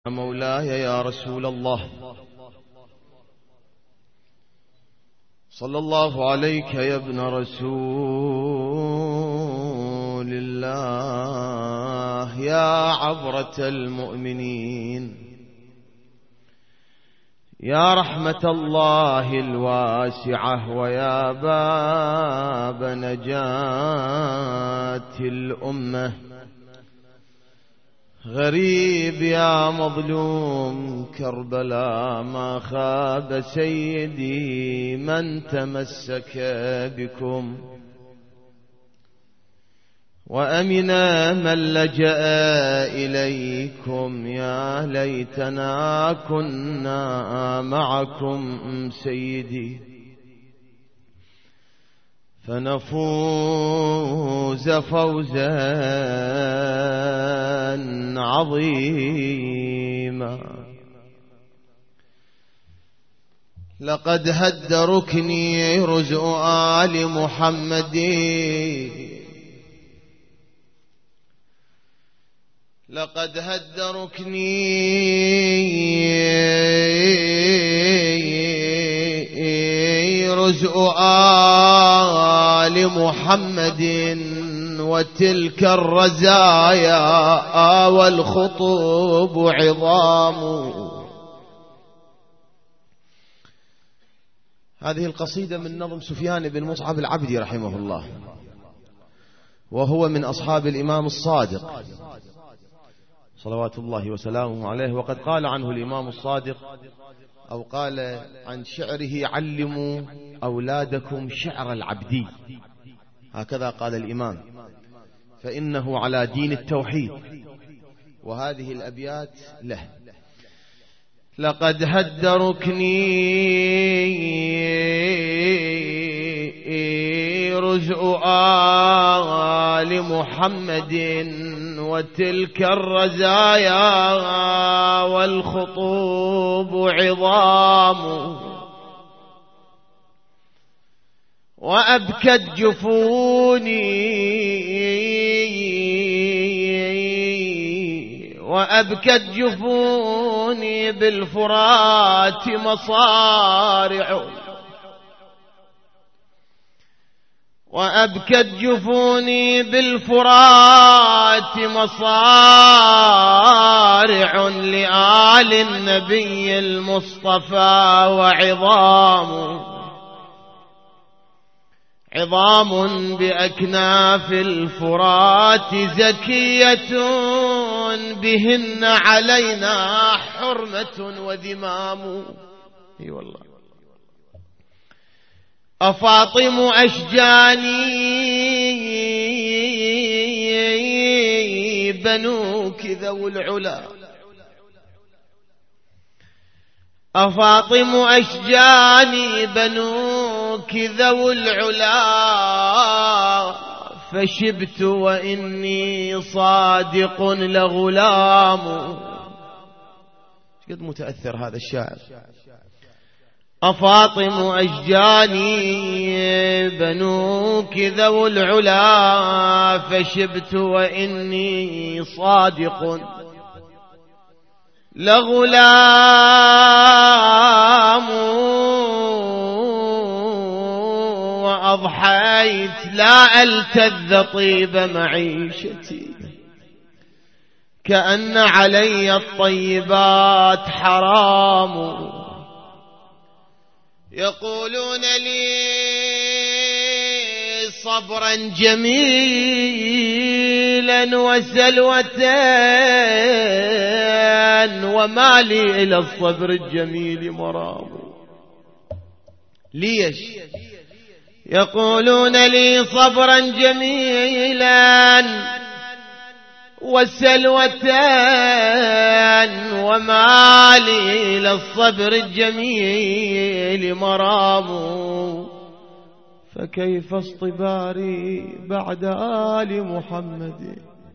مولاي يا رسول الله صلى الله عليك يا ابن رسول الله يا عبرة المؤمنين يا رحمة الله الواسعة ويا باب نجاة الأمة غريب يا مظلوم كربلاء ما خاب سيدي من تمسك بكم وأمن من لجأ إليكم يا ليتنا كنا معكم سيدي فنفوز فوزا عظيما. لقد هد ركني رزء آل محمد لقد هد ركني رزء آل محمد وتلك الرزايا والخطوب عظام. هذه القصيدة من نظم سفيان بن مصعب العبدي رحمه الله، وهو من أصحاب الإمام الصادق صلوات الله وسلامه عليه. وقد قال عنه الإمام الصادق أو قال عن شعره: علموا أولادكم شعر العبدي، هكذا قال الإمام، فإنه على دين التوحيد. وهذه الأبيات له: لقد هد ركني رزء آل محمد وتلك الرزايا والخطوب عظام. وأبكت جفوني بالفرات مصارع. وأبكت جفوني بالفرات مصارع لآل النبي المصطفى. عظام بأكناف الفرات زكية بهن علينا حرمة وذمام. اي والله. أفاطم أشجاني بنوك ذو العلا. أفاطم أشجاني بنوك ذو العلا فشبت وإني صادق لغلام. قد متأثر هذا الشاعر. أفاطم أشجاني بنوك ذو العلا فشبت وإني صادق لغلام. وأضحيت لا ألتذ طيب معيشتي كأن علي الطيبات حرام. يقولون لي صبرا جميلا وسلوة وما لي إلى الصبر الجميل مرام. ليش؟ يقولون لي صبرا جميلا وسلوة وما لي إلى الصبر الجميل مرام. فكيف اصطباري بعد آل محمد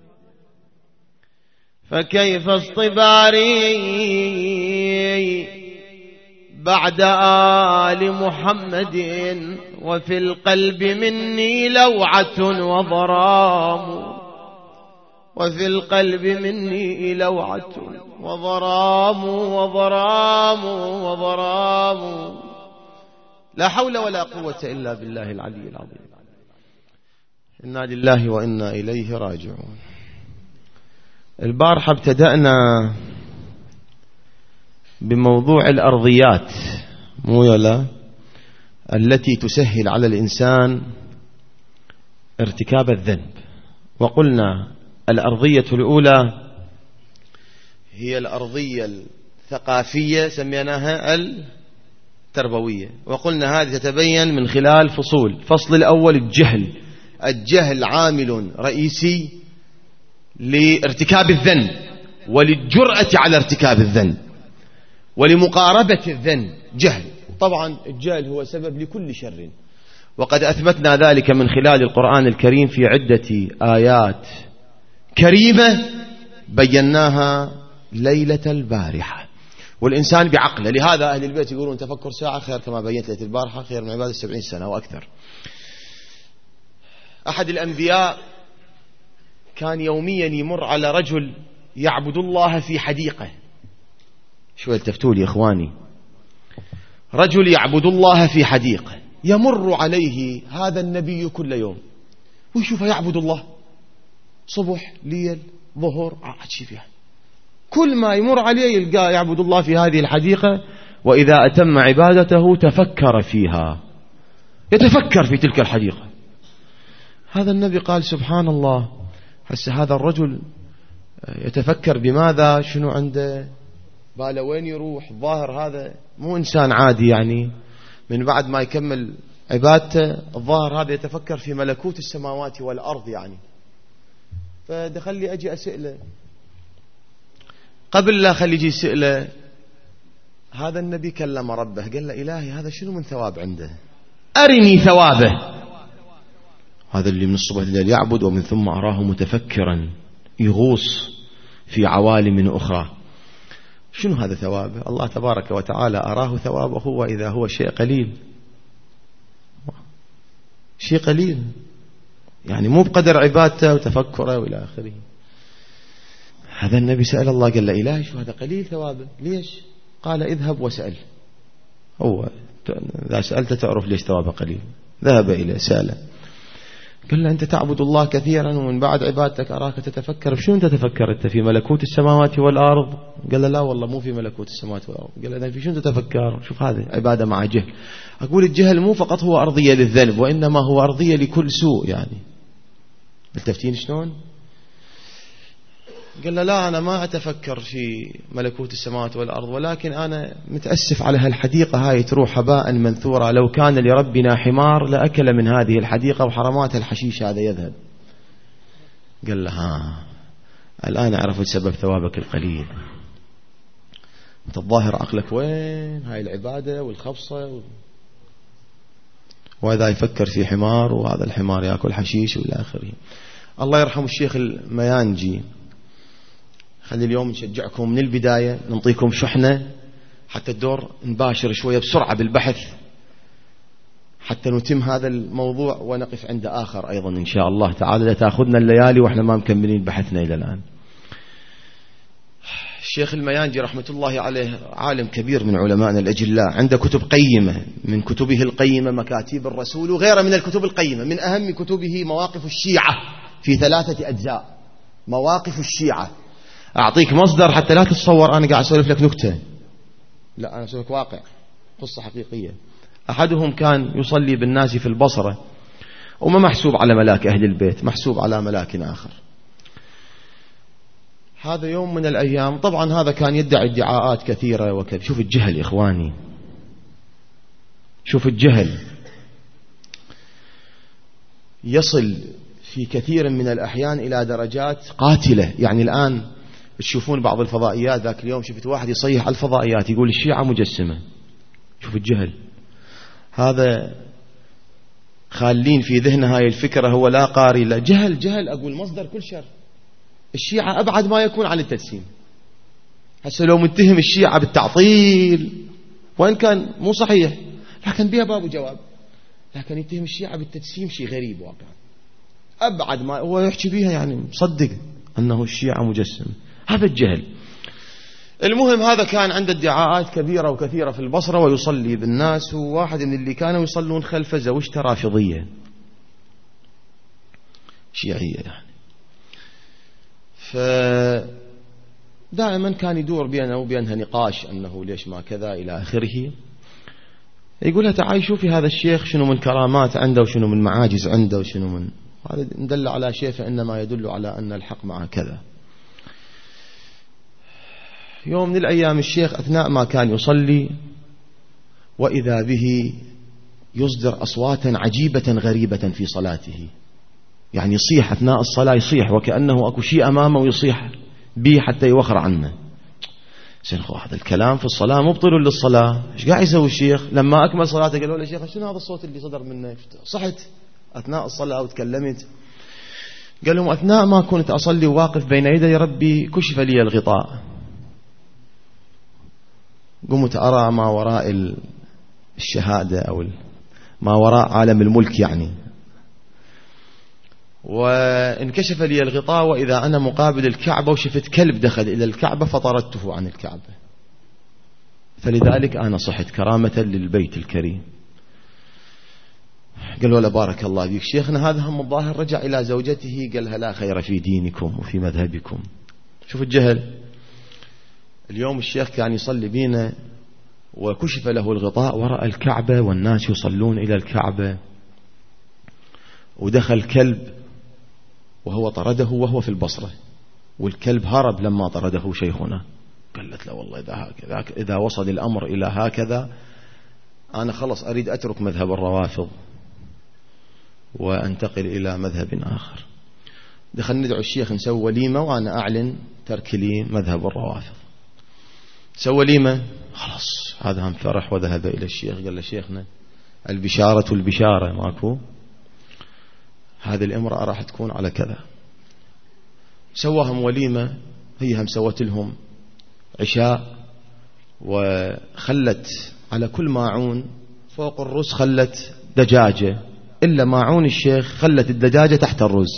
فكيف اصطباري بعد آل محمد وفي القلب مني لوعة وضرام. وفي القلب مني لوعة وضرام وضرام وضرام، لا حول ولا قوة إلا بالله العلي العظيم. إنا لله وإنا إليه راجعون. البارحة ابتدأنا بموضوع الأرضيات التي تسهل على الإنسان ارتكاب الذنب، وقلنا الأرضية الأولى هي الأرضية الثقافية سميناها التربوية، وقلنا هذه تتبين من خلال فصول. فصل الأول الجهل عامل رئيسي لارتكاب الذنب وللجرأة على ارتكاب الذنب ولمقاربة الذنب. جهل، طبعا الجهل هو سبب لكل شر، وقد أثبتنا ذلك من خلال القرآن الكريم في عدة آيات كريمة بيناها ليلة البارحة، والإنسان بعقله. لهذا أهل البيت يقولون تفكر ساعة خير، كما بينت ليلة البارحة خير من عبادة 70 سنة وأكثر. أحد الأنبياء كان يوميا يمر على رجل يعبد الله في حديقة. شوي التفتوا لي إخواني، رجل يعبد الله في حديقة، يمر عليه هذا النبي كل يوم ويشوفه يعبد الله صبح ليل ظهر عشيفها، كل ما يمر عليه يلقاه يعبد الله في هذه الحديقة، وإذا أتم عبادته تفكر فيها، يتفكر في تلك الحديقة. هذا النبي قال سبحان الله، هسه هذا الرجل يتفكر بماذا؟ شنو عنده؟ باله وين يروح؟ ظاهر هذا مو إنسان عادي، يعني من بعد ما يكمل عبادته الظاهر هذا يتفكر في ملكوت السماوات والأرض يعني. فدخل لي أجي أسأله، قبل لا خلي يجي يسأله هذا النبي كلم ربه قال له إلهي هذا شنو من ثواب عنده؟ أرني ثوابه. هذا اللي من الصبح الليل يعبد ومن ثم أراه متفكرا يغوص في عوالم أخرى، شنو هذا ثوابه؟ الله تبارك وتعالى أراه ثوابه وإذا هو شيء قليل، شيء قليل يعني مو بقدر عبادته وتفكره وإلى آخره. هذا النبي سأل الله قال له إلهي شو هذا قليل ثوابه، ليش؟ قال اذهب وسأل. هو إذا سألت تعرف ليش ثوابه قليل. ذهب إليه سأله، قال له أنت تعبد الله كثيرا ومن بعد عبادتك أراك تتفكر. بشو أنت تفكر؟ أنت في ملكوت السماوات والأرض؟ قال له لا والله مو في ملكوت السماوات والأرض. قال له في شو أنت تتفكر؟ شوف هذه عبادة مع جهل. أقول الجهل مو فقط هو أرضية للذنب، وإنما هو أرضية لكل سوء يعني. التفتين شلون؟ قال له لا أنا ما أتفكر في ملكوت السماوات والأرض، ولكن أنا متأسف على هالحديقة هاي تروح هباء منثورة، لو كان لربنا حمار لأكل من هذه الحديقة وحرمات الحشيش هذا يذهب. قال له الآن عرفت سبب ثوابك القليل، أنت الظاهر عقلك وين؟ هاي العبادة والخبصة وإذا يفكر في حمار وهذا الحمار يأكل حشيش وإلى آخره. الله يرحم الشيخ الميانجي، خلي اليوم نشجعكم من البداية، نعطيكم شحنة حتى الدور نباشر شوية بسرعة بالبحث حتى نتم هذا الموضوع ونقف عند آخر أيضا إن شاء الله تعالى، لا تأخذنا الليالي وإحنا ما مكملين بحثنا إلى الآن. الشيخ الميانجي رحمة الله عليه عالم كبير من علمائنا الأجلاء، عنده كتب قيمة، من كتبه القيمة مكاتيب الرسول وغيرها من الكتب القيمة. من أهم كتبه مواقف الشيعة في 3 أجزاء. مواقف الشيعة، أعطيك مصدر حتى لا تتصور أنا قاعد أسولف لك نكتة، لا أنا أسولف لك واقع، قصة حقيقية. أحدهم كان يصلي بالناس في البصرة وما محسوب على ملاك أهل البيت، محسوب على ملاك آخر. هذا يوم من الأيام، طبعا هذا كان يدعي ادعاءات كثيرة وكذا. شوف الجهل إخواني، شوف الجهل يصل في كثير من الأحيان إلى درجات قاتلة. يعني الآن تشوفون بعض الفضائيات، ذاك اليوم شفت واحد يصيح على الفضائيات يقول الشيعة مجسمة. شوف الجهل هذا، خالين في ذهنه هاي الفكرة، هو لا قاري لا جهل. أقول مصدر كل شر. الشيعة أبعد ما يكون عن التجسيم. هسه لو متهم الشيعة بالتعطيل وإن كان مو صحيح لكن بها باب وجواب، لكن يتهم الشيعة بالتجسيم شيء غريب واقعا. أبعد ما هو يحكي بيها يعني مصدق أنه الشيعة مجسم. هذا الجهل. المهم هذا كان عنده ادعاءات كبيرة وكثيرة في البصرة ويصلي بالناس، وواحد من اللي كانوا يصلون خلفه زوجته رافضية شيعية يعني. فدائما كان يدور بينه وبينها نقاش أنه ليش ما كذا إلى آخره. يقولها تعالي شوفي هذا الشيخ شنو من كرامات عنده وشنو من معاجز عنده وشنو من هذا ندل على شيء فإنما يدل على أن الحق مع كذا. يوم من الأيام الشيخ أثناء ما كان يصلي وإذا به يصدر أصواتا عجيبة غريبة في صلاته، يعني يصيح أثناء الصلاة، يصيح وكأنه أكو شيء أمامه ويصيح به حتى يوخر عنه. سنخو هذا الكلام في الصلاة مبطل للصلاة. ايش قاعد يسوي الشيخ؟ لما أكمل صلاته قالوا له الشيخ شنو هذا الصوت اللي صدر منه؟ صحت أثناء الصلاة وتكلمت؟ قال لهم أثناء ما كنت أصلي وواقف بين يدي ربي كشف لي الغطاء، قمت أرى ما وراء الشهادة أو ما وراء عالم الملك يعني، وانكشف لي الغطاء وإذا أنا مقابل الكعبة وشفت كلب دخل إلى الكعبة فطردته عن الكعبة، فلذلك أنا صحت كرامة للبيت الكريم. قالوا له بارك الله فيك شيخنا هذا هم الظاهر. رجع إلى زوجته قالها لا خير في دينكم وفي مذهبكم. شوف الجهل. اليوم الشيخ كان يصلي بينا وكشف له الغطاء ورأى الكعبة والناس يصلون إلى الكعبة، ودخل كلب وهو طرده وهو في البصرة، والكلب هرب لما طرده شيخنا. قالت له والله إذا وصل الأمر إلى هكذا أنا خلص أريد أترك مذهب الروافض وأنتقل إلى مذهب آخر. دخل ندعو الشيخ نسوي وليمة وأنا أعلن ترك لي مذهب الروافض. سوى وليمة خلاص هذا هم فرح وذهب إلى الشيخ قال له شيخنا البشارة ماكو، هذه الامرأة راح تكون على كذا. سواهم وليمة، هي هم سوت لهم عشاء وخلت على كل ماعون فوق الرز خلت دجاجة، إلا ماعون الشيخ خلت الدجاجة تحت الرز.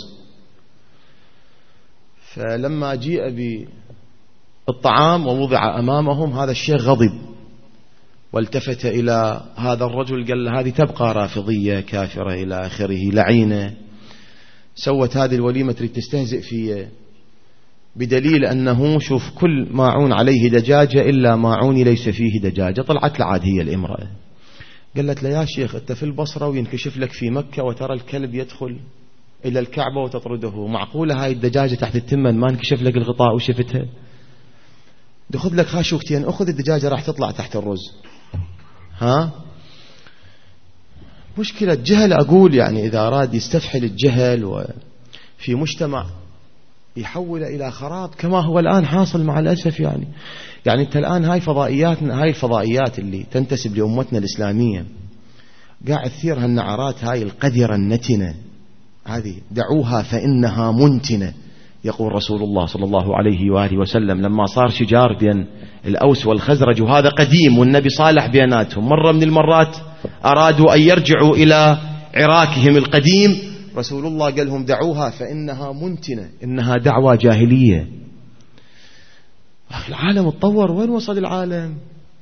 فلما جيء بالطعام ووضع أمامهم هذا الشيخ غضب والتفت إلى هذا الرجل قال له هذه تبقى رافضية كافرة إلى آخره لعينة، سوت هذه الوليمة تريد تستهزئ فيه، بدليل أنه شوف كل ماعون عليه دجاجة إلا ماعوني ليس فيه دجاجة. طلعت لعاد هي الامرأة قالت له يا شيخ أنت في البصرة وينكشف لك في مكة وترى الكلب يدخل إلى الكعبة وتطرده، معقولة هاي الدجاجة تحت التمن ما انكشف لك الغطاء وشفتها؟ دخذ لك خاشوكتين أخذ الدجاجة راح تطلع تحت الرز. ها مشكلة جهل. أقول يعني إذا أراد يستفحل الجهل وفي مجتمع يحول إلى خراب كما هو الآن حاصل مع الأسف. يعني أنت الآن هاي الفضائيات اللي تنتسب لأمتنا الإسلامية قاعد تثير هالنعرات هاي القذرة النتنة هذه، دعوها فإنها منتنة. يقول رسول الله صلى الله عليه وآله وسلم لما صار شجار بين الأوس والخزرج وهذا قديم والنبي صالح بيناتهم، مرة من المرات أرادوا أن يرجعوا إلى عراكهم القديم، رسول الله قال لهم دعوها فإنها منتنة، إنها دعوة جاهلية. العالم اتطور، وين وصل العالم؟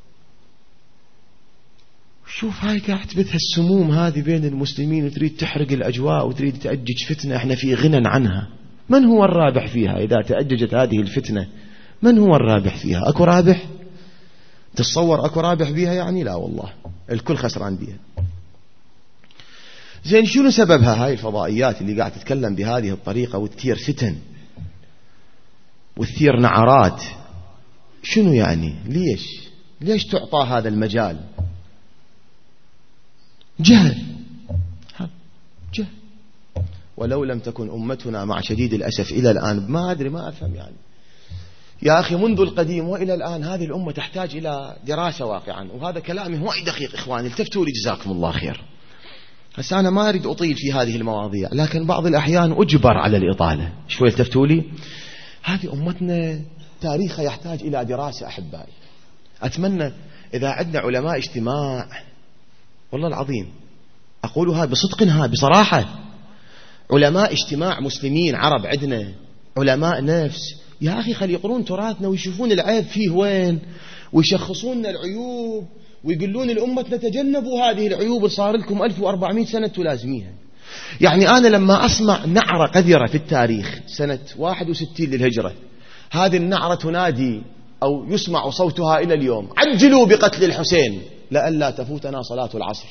شوف هاي قاعد تبث السموم هذه بين المسلمين وتريد تحرق الأجواء وتريد تأجج فتنة احنا في غنى عنها. من هو الرابح فيها إذا تأججت هذه الفتنة؟ من هو الرابح فيها؟ أكو رابح؟ تتصور أكو رابح بيها؟ يعني لا والله الكل خسران بيها. زين شنو سببها هاي الفضائيات اللي قاعد تتكلم بهذه الطريقة وتثير فتن وتثير نعرات؟ شنو يعني؟ ليش تعطى هذا المجال؟ جهل. ولو لم تكن أمتنا مع شديد الأسف إلى الآن ما أدري ما أفهم يعني يا أخي منذ القديم وإلى الآن هذه الأمة تحتاج إلى دراسة واقعا. وهذا كلامي هو دقيق إخواني، التفتوا لي جزاكم الله خير. بس أنا ما أريد أطيل في هذه المواضيع، لكن بعض الأحيان أجبر على الإطالة شوي. التفتوا لي، هذه أمتنا تاريخها يحتاج إلى دراسة أحبائي. أتمنى إذا عندنا علماء اجتماع، والله العظيم أقولها بصدقها بصراحة، علماء اجتماع مسلمين عرب عندنا علماء نفس، يا أخي خلي يقرون تراثنا ويشوفون العيب فيه وين، ويشخصون العيوب، ويقولون الأمة تتجنبوا هذه العيوب اللي صار لكم 1400 سنة تلازميها. يعني أنا لما أسمع نعرة قذرة في التاريخ سنة 61 للهجرة، هذه النعرة تنادي أو يسمع صوتها إلى اليوم: عجلوا بقتل الحسين لئلا تفوتنا صلاة العصر.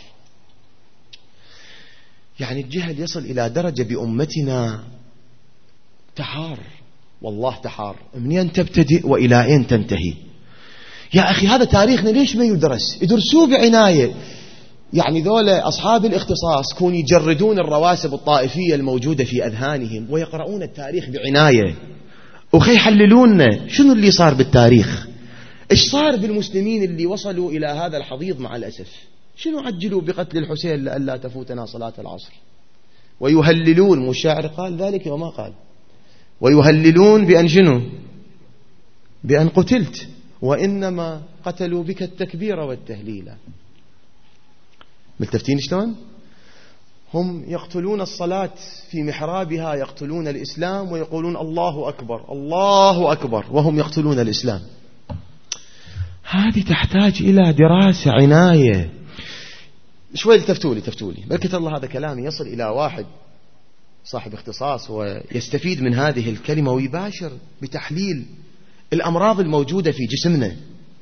يعني الجهل يصل إلى درجة بأمتنا تحار، والله تحار، منين تبتدئ وإلى أين تنتهي؟ يا أخي هذا تاريخنا ليش ما يدرس؟ يدرسوه بعناية. يعني ذولا أصحاب الاختصاص كون يجردون الرواسب الطائفية الموجودة في أذهانهم ويقرؤون التاريخ بعناية، وخي يحللون شنو اللي صار بالتاريخ، إيش صار بالمسلمين اللي وصلوا إلى هذا الحضيض. مع الأسف شنو عجلوا بقتل الحسين لئلا تفوتنا صلاة العصر، ويهللون، مو الشاعر قال ذلك وما قال، ويهللون بأن شنو؟ بأن قتلت، وإنما قتلوا بك التكبير والتهليل. ملتفتين شلون؟ هم يقتلون الصلاة في محرابها، يقتلون الإسلام ويقولون الله أكبر الله أكبر، وهم يقتلون الإسلام. هذه تحتاج إلى دراسة عناية. شوي تفتولي بركة الله، هذا كلامي يصل إلى واحد صاحب اختصاص ويستفيد من هذه الكلمة ويباشر بتحليل الأمراض الموجودة في جسمنا.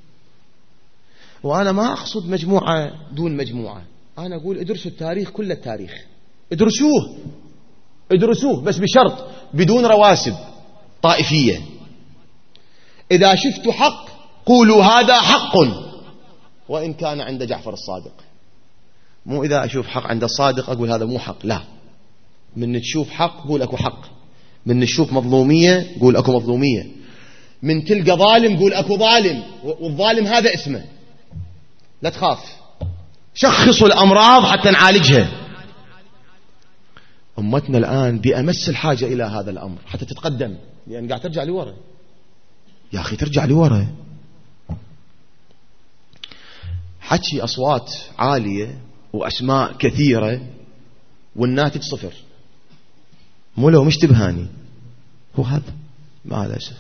وأنا ما أقصد مجموعة دون مجموعة، أنا أقول ادرسوا التاريخ، كل التاريخ ادرسوه بس بشرط بدون رواسب طائفية. إذا شفتوا حق قولوا هذا حق، وإن كان عند جعفر الصادق. مو إذا أشوف حق عند الصادق أقول هذا مو حق، لا، من تشوف حق قول أكو حق، من تشوف مظلومية قول أكو مظلومية، من تلقى ظالم قول أكو ظالم، والظالم هذا اسمه. لا تخاف، شخصوا الأمراض حتى نعالجها. أمتنا الآن بأمس الحاجة إلى هذا الأمر حتى تتقدم، لأن قاعد ترجع لورا. يا أخي ترجع لورا، حكي أصوات عالية وأسماء كثيرة والناتج صفر. مو لو مش تبهاني هو هذا، مع الأسف.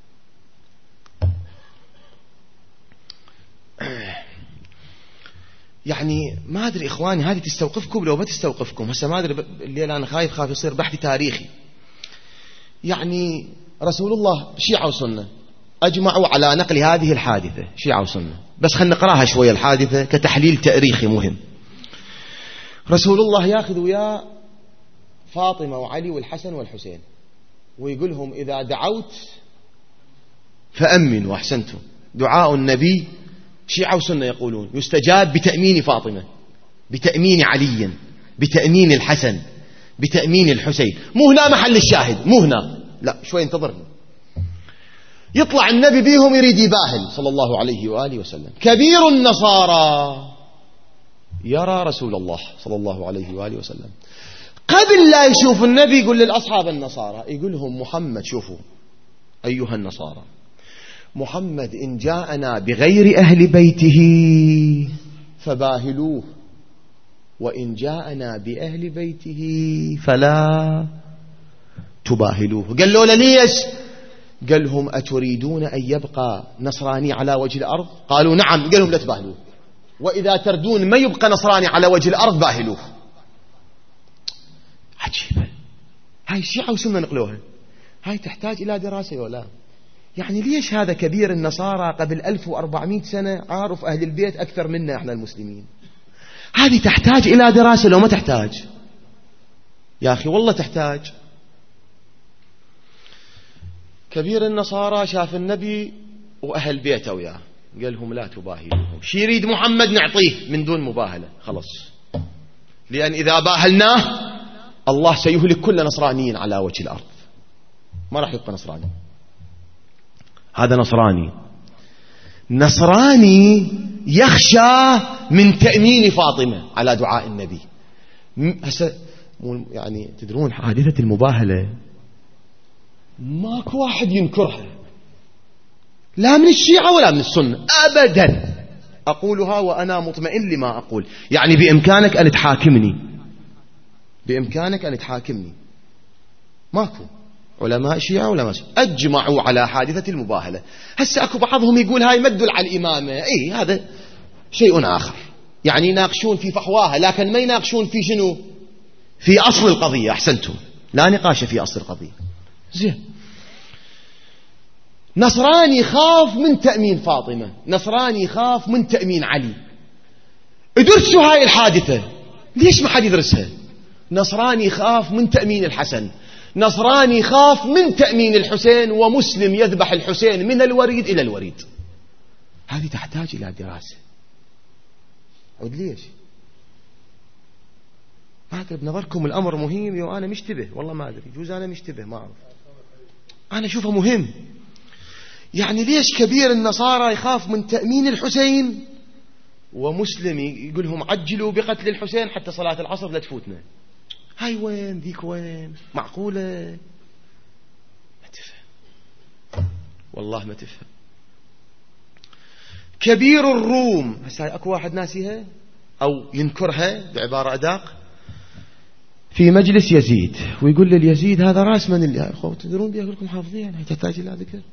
يعني ما أدري إخواني هذه تستوقفكم لو ما تستوقفكم. هسه ما أدري الليلة أنا خايف يصير بحث تاريخي. يعني رسول الله شيعة وسنة أجمعوا على نقل هذه الحادثة، شيعة وسنة، بس خلنا نقراها شوية الحادثة كتحليل تاريخي مهم. رسول الله ياخذ ويا فاطمة وعلي والحسن والحسين ويقولهم إذا دعوت فأمنوا. أحسنتم، دعاء النبي شيعة وسنة يقولون يستجاب بتأمين فاطمة، بتأمين علي، بتأمين الحسن، بتأمين الحسين. مو هنا محل الشاهد، مو هنا، لا شوي انتظرني. يطلع النبي بيهم يريد يباهل صلى الله عليه وآله وسلم. كبير النصارى يرى رسول الله صلى الله عليه وآله وسلم، قبل لا يشوف النبي يقول للأصحاب النصارى، يقول لهم محمد شوفوا أيها النصارى، محمد إن جاءنا بغير أهل بيته فباهلوه، وإن جاءنا بأهل بيته فلا تباهلوه. قال له ليش؟ قال لهم أتريدون أن يبقى نصراني على وجه الأرض؟ قالوا نعم. قال لهم لا تباهلوه، وإذا تردون ما يبقى نصراني على وجه الأرض باهلوه. عجيبة، هاي الشيعة وسنة نقلوها، هاي تحتاج إلى دراسة ولا؟ يعني ليش هذا كبير النصارى قبل 1400 سنة عارف أهل البيت أكثر منا إحنا المسلمين؟ هذه تحتاج إلى دراسة لو ما تحتاج؟ يا أخي والله تحتاج. كبير النصارى شاف النبي وأهل بيته وياه، قال لهم لا تباهلوهم، شي يريد محمد نعطيه من دون مباهلة خلص، لأن إذا باهلناه الله سيهلك كل نصرانيين على وجه الأرض، ما راح يبقى نصراني. هذا نصراني يخشى من تأمين فاطمة على دعاء النبي. هسه يعني تدرون حادثة المباهلة ماكو واحد ينكرها، لا من الشيعة ولا من السنة أبدا. أقولها وأنا مطمئن لما أقول. يعني بإمكانك أن تحاكمني، بإمكانك أن تحاكمني، ماكو علماء الشيعة علماء أجمعوا على حادثة المباهلة. هسه أكو بعضهم يقول هاي ما تدل على الإمامة، أي هذا شيء آخر، يعني يناقشون في فحواها لكن ما يناقشون في شنو، في أصل القضية. أحسنتم، لا نقاش في أصل القضية. زين، نصراني خاف من تأمين فاطمة، نصراني خاف من تأمين علي. ادرسوا هاي الحادثة، ليش ما حد يدرسها؟ نصراني خاف من تأمين الحسن، نصراني خاف من تأمين الحسين، ومسلم يذبح الحسين من الوريد إلى الوريد. هذه تحتاج إلى دراسة. عود ليش؟ ما أدري، بنظركم الأمر مهم وأنا مشتبه، والله ما أدري، يجوز أنا مشتبه ما أعرف، أنا أشوفه مهم. يعني ليش كبير النصارى يخاف من تأمين الحسين ومسلم يقول لهم عجلوا بقتل الحسين حتى صلاة العصر لا تفوتنا؟ هاي وين ذيك وين؟ معقولة؟ ما تفهم، والله ما تفهم. كبير الروم، هسه اكو واحد ناسيها او ينكرها بعبارة ادق، في مجلس يزيد ويقول لليزيد هذا راس من اللي تدرون بيه، اقول لكم حافظين، هي تحتاج الى ذكر.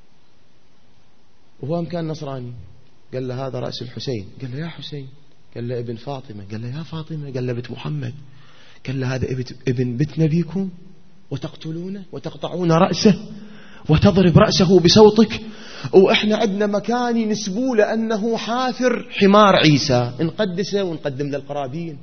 وهو كان نصراني، قال له هذا رأس الحسين، قال له يا حسين، قال له ابن فاطمة، قال له يا فاطمة، قال له بنت محمد، قال له هذا ابن بنت نبيكم وتقتلونه وتقطعون رأسه وتضرب رأسه بصوتك، وإحنا عندنا مكان ينسبوا لأنه حافر حمار عيسى، نقدسه ونقدم للقرابين.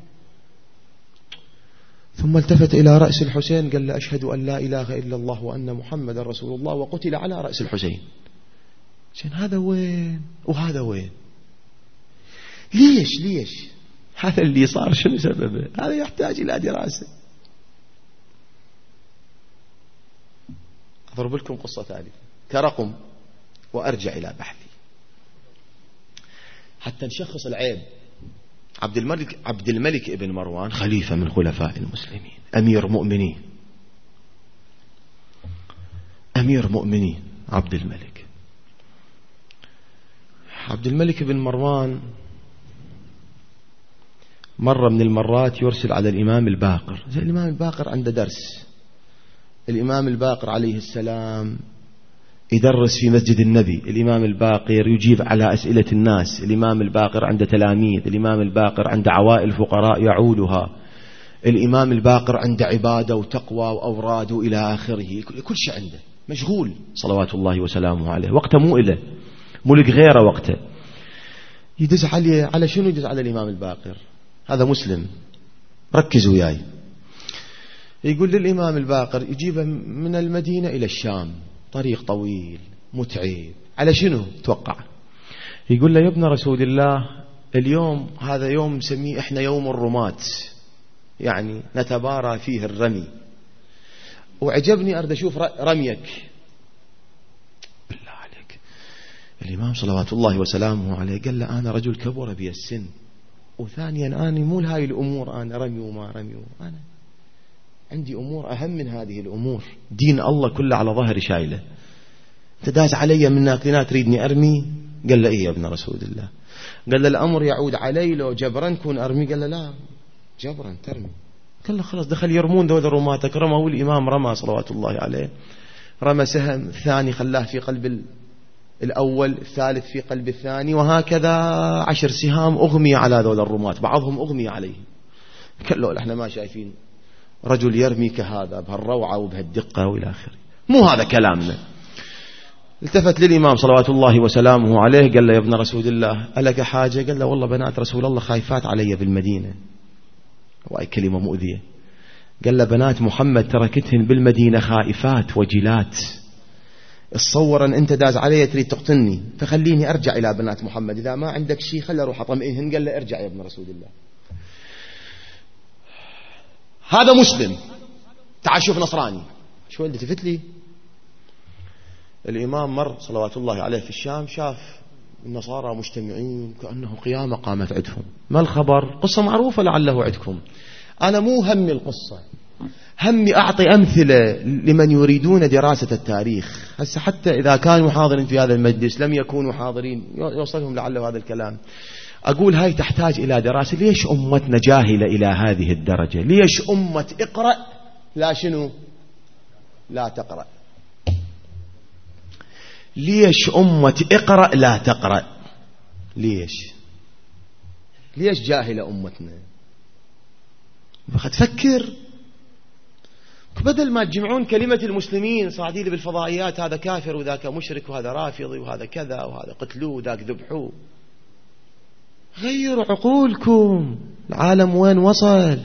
ثم التفت إلى رأس الحسين قال له أشهد أن لا إله إلا الله وأن محمد رسول الله، وقتل على رأس الحسين. عشان هذا وين وهذا وين؟ ليش هذا اللي صار شنو سببه؟ هذا يحتاج إلى دراسة. أضرب لكم قصة ثالثة كرقم وأرجع إلى بحثي حتى نشخص العيب. عبد الملك ابن مروان خليفة من خلفاء المسلمين، أمير مؤمنين عبد الملك بن مروان مرة من المرات يرسل على الإمام الباقر. زي الإمام الباقر عنده درس، الإمام الباقر عليه السلام يدرس في مسجد النبي، الإمام الباقر يجيب على أسئلة الناس، الإمام الباقر عنده تلاميذ، الإمام الباقر عنده عوائل فقراء يعولها، الإمام الباقر عنده عبادة وتقوى وأوراد إلى آخره، كل شيء عنده، مشغول صلوات الله وسلامه عليه، وقته مو إله ملك غيره وقته. يدز على شنو؟ يدز على الإمام الباقر، هذا مسلم، ركزوا وياي. يقول للإمام الباقر يجيبه من المدينة إلى الشام، طريق طويل متعب، على شنو توقع؟ يقول له يا ابن رسول الله اليوم هذا يوم نسميه احنا يوم الرماة، يعني نتبارى فيه الرمي، وعجبني أرد أشوف رميك. بالله عليك، الإمام صلوات الله وسلامه عليه قال له أنا رجل كبر بي السن، وثانيا أنا مو لهاي الأمور، أنا رمي وما رمي، أنا عندي أمور أهم من هذه الأمور، دين الله كله على ظهري شايله، تداز علي من ناقلات تريدني أرمي؟ قال له إيه يا ابن رسول الله. قال له الأمر يعود علي لو جبرا كون أرمي؟ قال له لا جبرا ترمي. قال له خلاص، دخل يرمون ذول رماتك، رموا الإمام رمى صلوات الله عليه، رمى سهم، الثاني خلاه في قلب الأول، الثالث في قلب الثاني، وهكذا 10 سهام أغمي على ذول الرمات، بعضهم أغمي عليه. قال له احنا ما شايفين رجل يرمي كهذا بهالروعة وبهالدقة وإلى آخره، مو هذا كلامنا. التفت للإمام صلوات الله وسلامه عليه قال له يا ابن رسول الله ألك حاجة؟ قال له والله بنات رسول الله خايفات علي بالمدينة، وأي كلمة مؤذية. قال له بنات محمد تركتهن بالمدينة خائفات وجلات، اتصور أن أنت داز علي تريد تقتلني، فخليني أرجع إلى بنات محمد، إذا ما عندك شيء خلي أروح أطمئنهن. قال له ارجع يا ابن رسول الله. هذا مسلم، تعال شوف نصراني. شو اللي تفت لي؟ الإمام مر صلوات الله عليه في الشام، شاف النصارى مجتمعين كأنه قيامة قامت عندهم. ما الخبر؟ قصة معروفة لعله عندكم. أنا مو همي القصة، همي أعطي أمثلة لمن يريدون دراسة التاريخ. هسه حتى إذا كانوا حاضرين في هذا المجلس لم يكونوا حاضرين يوصلهم لعله هذا الكلام. أقول هاي تحتاج إلى دراسة. ليش أمتنا جاهلة إلى هذه الدرجة؟ ليش أمة اقرأ لا شنو لا تقرأ. ليش أمة اقرأ لا تقرأ؟ ليش جاهلة أمتنا؟ فقد فكر، بدل ما تجمعون كلمة المسلمين صاعدين بالفضائيات هذا كافر وذاك مشرك وهذا رافضي وهذا كذا وهذا قتلوه وذاك ذبحوه، غيروا عقولكم. العالم وين وصل؟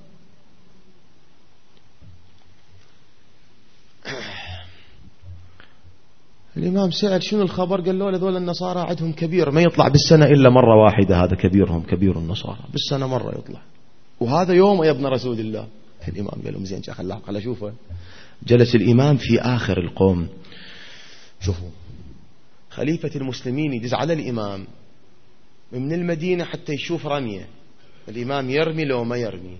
الإمام سأل شنو الخبر؟ قال له هذول النصارى عندهم كبير ما يطلع بالسنة إلا مرة واحدة، هذا كبيرهم كبير النصارى بالسنة مرة يطلع، وهذا يوم يا ابن رسول الله. الإمام قال لهم زين خل أشوفه. جلس الإمام في آخر القوم. شوفوا خليفة المسلمين يدز على الإمام من المدينة حتى يشوف رمية، الإمام يرمي لو ما يرمي.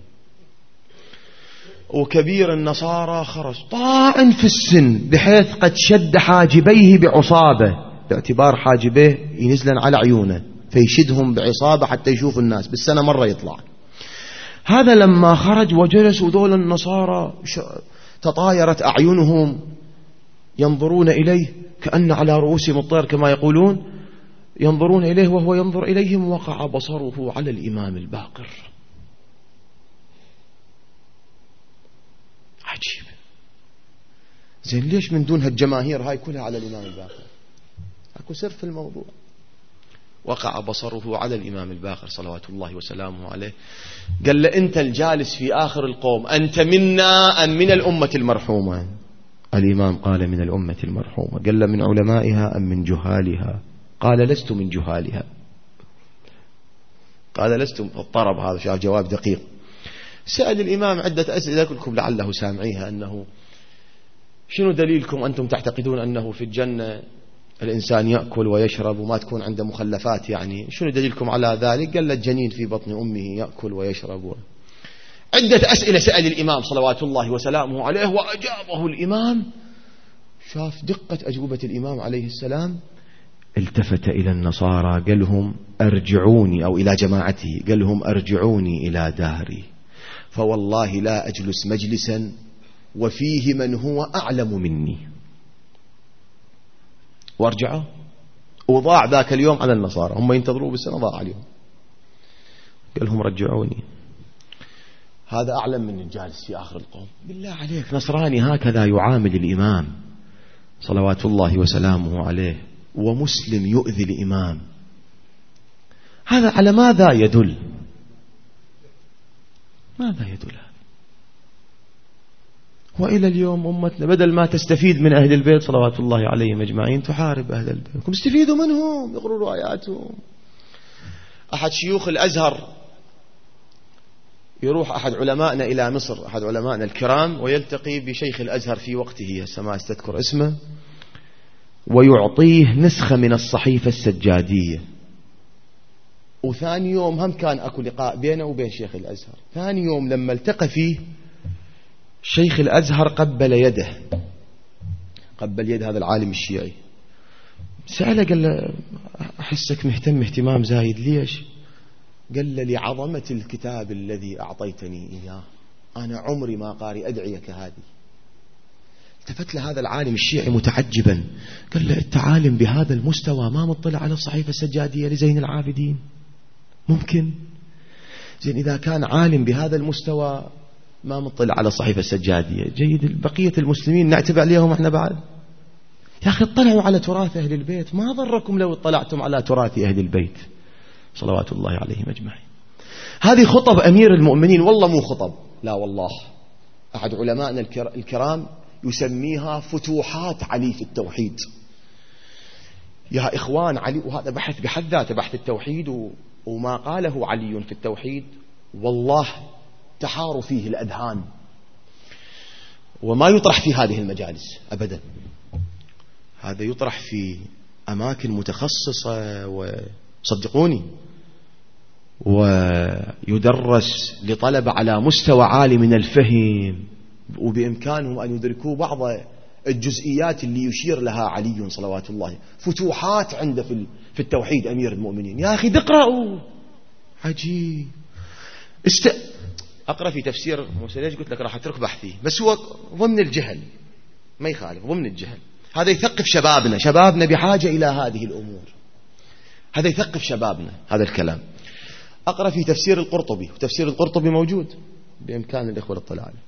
وكبير النصارى خرج طاعن في السن بحيث قد شد حاجبيه بعصابة، باعتبار حاجبيه ينزلن على عيونه فيشدهم بعصابة حتى يشوف الناس بالسنة مرة يطلع. هذا لما خرج وجلسوا دول النصارى تطايرت أعينهم ينظرون إليه كأن على رؤوسهم الطير كما يقولون، ينظرون إليه وهو ينظر إليهم، وقع بصره على الإمام الباقر. عجيب. زين ليش من دون هالجماهير هاي كلها على الإمام الباقر؟ أكو سر في الموضوع. وقع بصره على الإمام الباقر صلوات الله وسلامه عليه. قال له أنت الجالس في آخر القوم أنت منا أم من الأمة المرحومة؟ الإمام قال من الأمة المرحومة. قال له من علمائها أم من جهالها؟ قال لست من جهالها. قال لست. الطرب هذا شاف جواب دقيق. سأل الإمام عدة أسئلة كلكم لعله سامعيها، أنه شنو دليلكم أنتم تعتقدون أنه في الجنة الإنسان يأكل ويشرب وما تكون عنده مخلفات، يعني شنو دليلكم على ذلك؟ قال الجنين في بطن أمه يأكل ويشرب. عدة أسئلة سأل الإمام صلوات الله وسلامه عليه وأجابه الإمام. شاف دقة أجوبة الإمام عليه السلام، التفت إلى النصارى قال لهم أرجعوني، أو إلى جماعته قال لهم أرجعوني إلى داري، فوالله لا أجلس مجلسا وفيه من هو أعلم مني. وارجعوا. وضاع ذاك اليوم على النصارى، هم ينتظروا بالسنة ضاع عليهم. قال لهم رجعوني، هذا أعلم من الجالس في آخر القوم. بالله عليك نصراني هكذا يعامل الإمام صلوات الله وسلامه عليه، ومسلم يؤذي الإمام؟ هذا على ماذا يدل؟ ماذا يدل؟ وإلى اليوم أمتنا بدل ما تستفيد من أهل البيت صلوات الله عليهم أجمعين تحارب أهل البيت. استفيدوا منهم، يقروا آياتهم. أحد شيوخ الأزهر يروح أحد علمائنا إلى مصر، أحد علمائنا الكرام، ويلتقي بشيخ الأزهر في وقته ما استذكر اسمه، ويعطيه نسخة من الصحيفة السجادية. وثاني يوم هم كان أكو لقاء بينه وبين شيخ الأزهر. ثاني يوم لما التقى فيه شيخ الأزهر قبل يده، قبل يد هذا العالم الشيعي. سأله قال له أحسك مهتم اهتمام زايد، ليش؟ قال له لعظمة الكتاب الذي أعطيتني إياه، أنا عمري ما قاري أدعية كهذه. التفت له هذا العالم الشيعي متعجبا، قال له أنت عالم بهذا المستوى ما مطلع على الصحيفة السجادية لزين العابدين؟ ممكن؟ زين إذا كان عالم بهذا المستوى ما مطلع على الصحيفة السجادية، جيد بقية المسلمين نعتبر عليهم احنا بعد. يا أخي اطلعوا على تراث أهل البيت، ما ضركم لو اطلعتم على تراث أهل البيت صلوات الله عليهم أجمعين. هذه خطب أمير المؤمنين، والله مو خطب، لا والله. أحد علمائنا الكرام يسميها فتوحات علي في التوحيد. يا إخوان علي، وهذا بحث بحد ذاته، بحث التوحيد وما قاله علي في التوحيد والله تحار فيه الأذهان، وما يطرح في هذه المجالس أبدا. هذا يطرح في أماكن متخصصة، وصدقوني ويدرس لطلبة على مستوى عالي من الفهم، وبإمكانهم أن يدركوا بعض الجزئيات اللي يشير لها علي صلوات الله. فتوحات عنده في التوحيد أمير المؤمنين. يا أخي اقرأوا، عجيب. أقرأ في تفسير موسى، ليش قلت لك راح أترك بحثي، بس هو ضمن الجهل. ما يخالف ضمن الجهل. هذا يثقف شبابنا بحاجة إلى هذه الأمور، هذا يثقف شبابنا هذا الكلام. أقرأ في تفسير القرطبي، وتفسير القرطبي موجود بإمكان الإخوة الاطلاع عليه.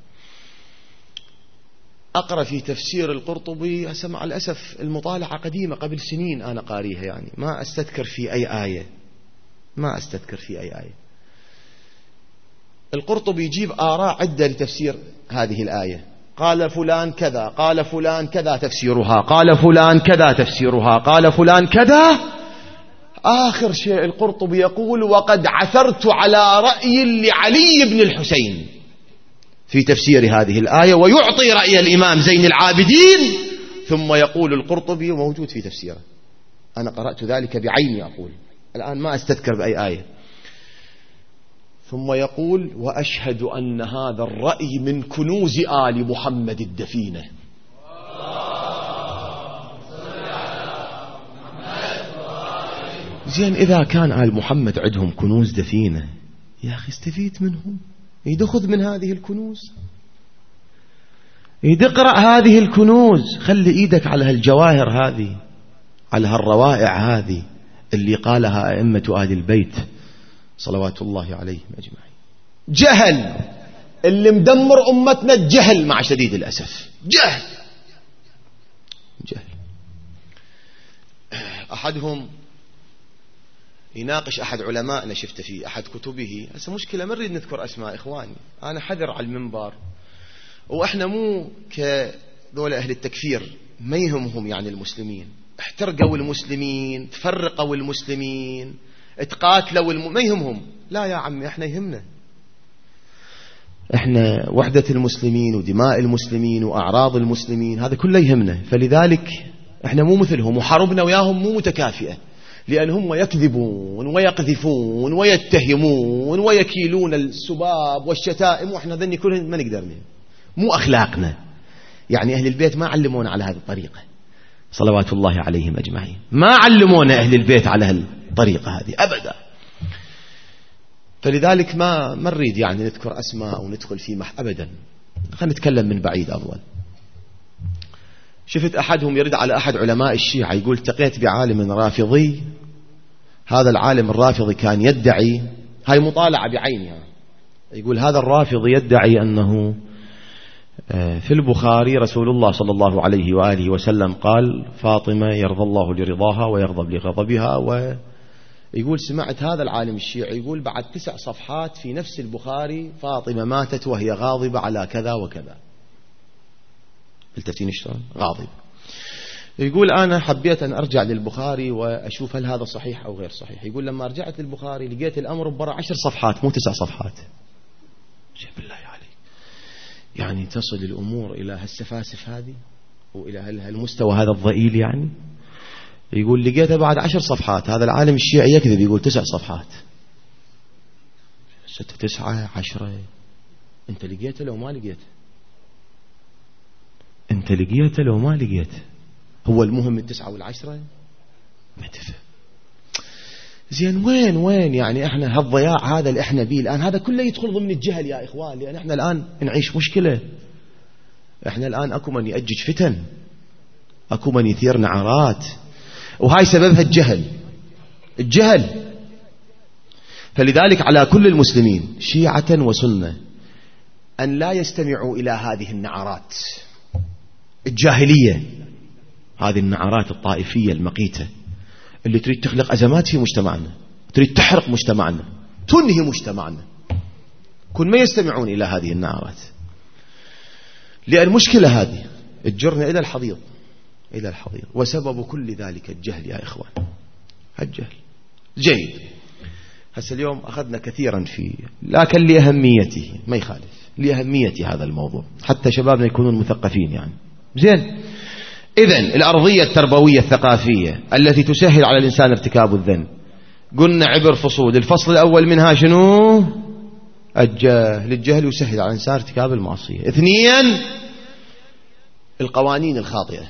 أقرأ في تفسير القرطبي، مع الأسف المطالعة قديمة قبل سنين أنا قاريها، يعني ما أستذكر في أي آية. القرطبي يجيب آراء عدة لتفسير هذه الآية، قال فلان كذا، قال فلان كذا تفسيرها، قال فلان كذا تفسيرها، قال فلان كذا. آخر شيء القرطبي يقول: وقد عثرت على رأي لعلي بن الحسين في تفسير هذه الآية، ويعطي رأي الإمام زين العابدين، ثم يقول القرطبي موجود في تفسيره. أنا قرأت ذلك بعيني، أقول الآن ما أستذكر بأي آية. ثم يقول: وأشهد أن هذا الرأي من كنوز آل محمد الدفينة. زين، إذا كان آل محمد عندهم كنوز دفينة، يا أخي استفيد منهم، يدخذ من هذه الكنوز، يدقرأ هذه الكنوز، خلي إيدك على هالجواهر هذه، على هالروائع هذه اللي قالها أئمة آل البيت صلوات الله عليهم أجمعين. جهل اللي مدمر أمتنا، الجهل مع شديد الأسف، جهل. أحدهم يناقش أحد علمائنا، شفت في أحد كتبه، هسه مشكلة ما نريد نذكر أسماء إخواني، أنا حذر على المنبر، وإحنا مو كذول أهل التكفير ما يهمهم يعني المسلمين، احترقوا المسلمين، تفرقوا المسلمين، اتقاتلوا ما يهمهم. لا يا عمي، احنا يهمنا، احنا وحدة المسلمين ودماء المسلمين وأعراض المسلمين، هذا كله يهمنا. فلذلك احنا مو مثلهم، وحربنا وياهم مو متكافئة، لأن هم يكذبون ويقذفون ويتهمون ويكيلون السباب والشتائم، وإحنا ذني كلهم ما نقدر منه، مو أخلاقنا. يعني أهل البيت ما علمونا على هذه الطريقة صلوات الله عليهم أجمعين، ما علمونا أهل البيت على هالطريقة هذه أبدا. فلذلك ما نريد يعني نذكر أسماء أو ندخل في أبدا، خلينا نتكلم من بعيد أفضل. شفت أحدهم يرد على أحد علماء الشيعة، يقول: التقيت بعالم رافضي، هذا العالم الرافضي كان يدعي، هاي مطالعة بعينها، يقول هذا الرافضي يدعي أنه في البخاري رسول الله صلى الله عليه وآله وسلم قال: فاطمة يرضى الله لرضاها ويغضب لغضبها. ويقول سمعت هذا العالم الشيعي يقول بعد 9 صفحات في نفس البخاري: فاطمة ماتت وهي غاضبة على كذا وكذا. التفتين شلون؟ غاضب. يقول أنا حبيت أن أرجع للبخاري وأشوف هل هذا صحيح أو غير صحيح. يقول لما رجعت للبخاري لقيت الأمر برا 10 صفحات مو 9 صفحات. شيء بالله عليك، يعني تصل الأمور إلى هالسفاسف هذه وإلى هالمستوى هذا الضئيل. يعني يقول لقيته بعد 10 صفحات، هذا العالم الشيعي يكذب، يقول 9 صفحات. 6 9 10، أنت لقيته لو ما لقيته، أنت لقيته لو ما لقيته، هو المهم 9 و10 ما تفهم. زين وين يعني احنا هالضياع هذا اللي احنا بيه الآن، هذا كله يدخل ضمن الجهل يا إخوان. لأن احنا الآن نعيش مشكلة، احنا الآن أكو من يأجج فتن، أكو من يثير نعرات، وهاي سببها الجهل. فلذلك على كل المسلمين شيعة وسنة أن لا يستمعوا إلى هذه النعرات الجاهلية، هذه النعرات الطائفية المقيتة اللي تريد تخلق أزمات في مجتمعنا، تريد تحرق مجتمعنا، تنهي مجتمعنا. كن ما يستمعون إلى هذه النعرات، لأن المشكلة هذه تجرنا إلى الحضيض، وسبب كل ذلك الجهل يا إخوان، الجهل. جيد، هسه اليوم أخذنا كثيرا في، لكن لأهميته ما يخالف، لأهمية هذا الموضوع حتى شبابنا يكونون مثقفين يعني. زين، إذن الأرضية التربوية الثقافية التي تسهل على الإنسان ارتكاب الذنب، قلنا عبر فصول. الفصل الأول منها شنو؟ الجهل يسهل على الإنسان ارتكاب المعصية. 2 القوانين الخاطئة.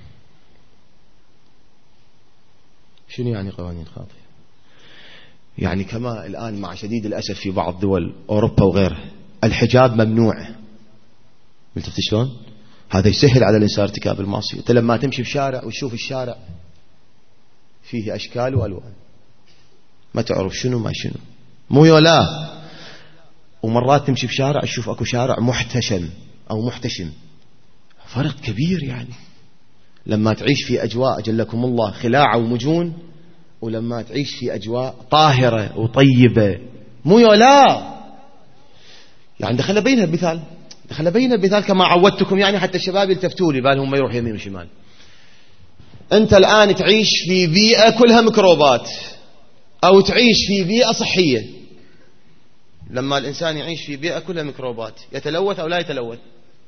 شنو يعني قوانين خاطئة؟ يعني كما الآن مع شديد الأسف في بعض دول أوروبا وغيرها الحجاب ممنوع، شلون؟ هذا يسهل على الإنسان ارتكاب المعصية. أنت لما تمشي بشارع وتشوف الشارع فيه أشكال وألوان ما تعرف شنو ما شنو، مو يولا. ومرات تمشي بشارع تشوف أكو شارع محتشم أو محتشم، فرق كبير يعني. لما تعيش في أجواء جلكم الله خلاعة ومجون، ولما تعيش في أجواء طاهرة وطيبة، مو يولا. يعني دخل بينها بمثال كما عودتكم، يعني حتى الشباب يلتفتوا لي بالهم ما يروح يمين وشمال. أنت الآن تعيش في بيئة كلها ميكروبات، أو تعيش في بيئة صحية. لما الإنسان يعيش في بيئة كلها ميكروبات يتلوث أو لا يتلوث؟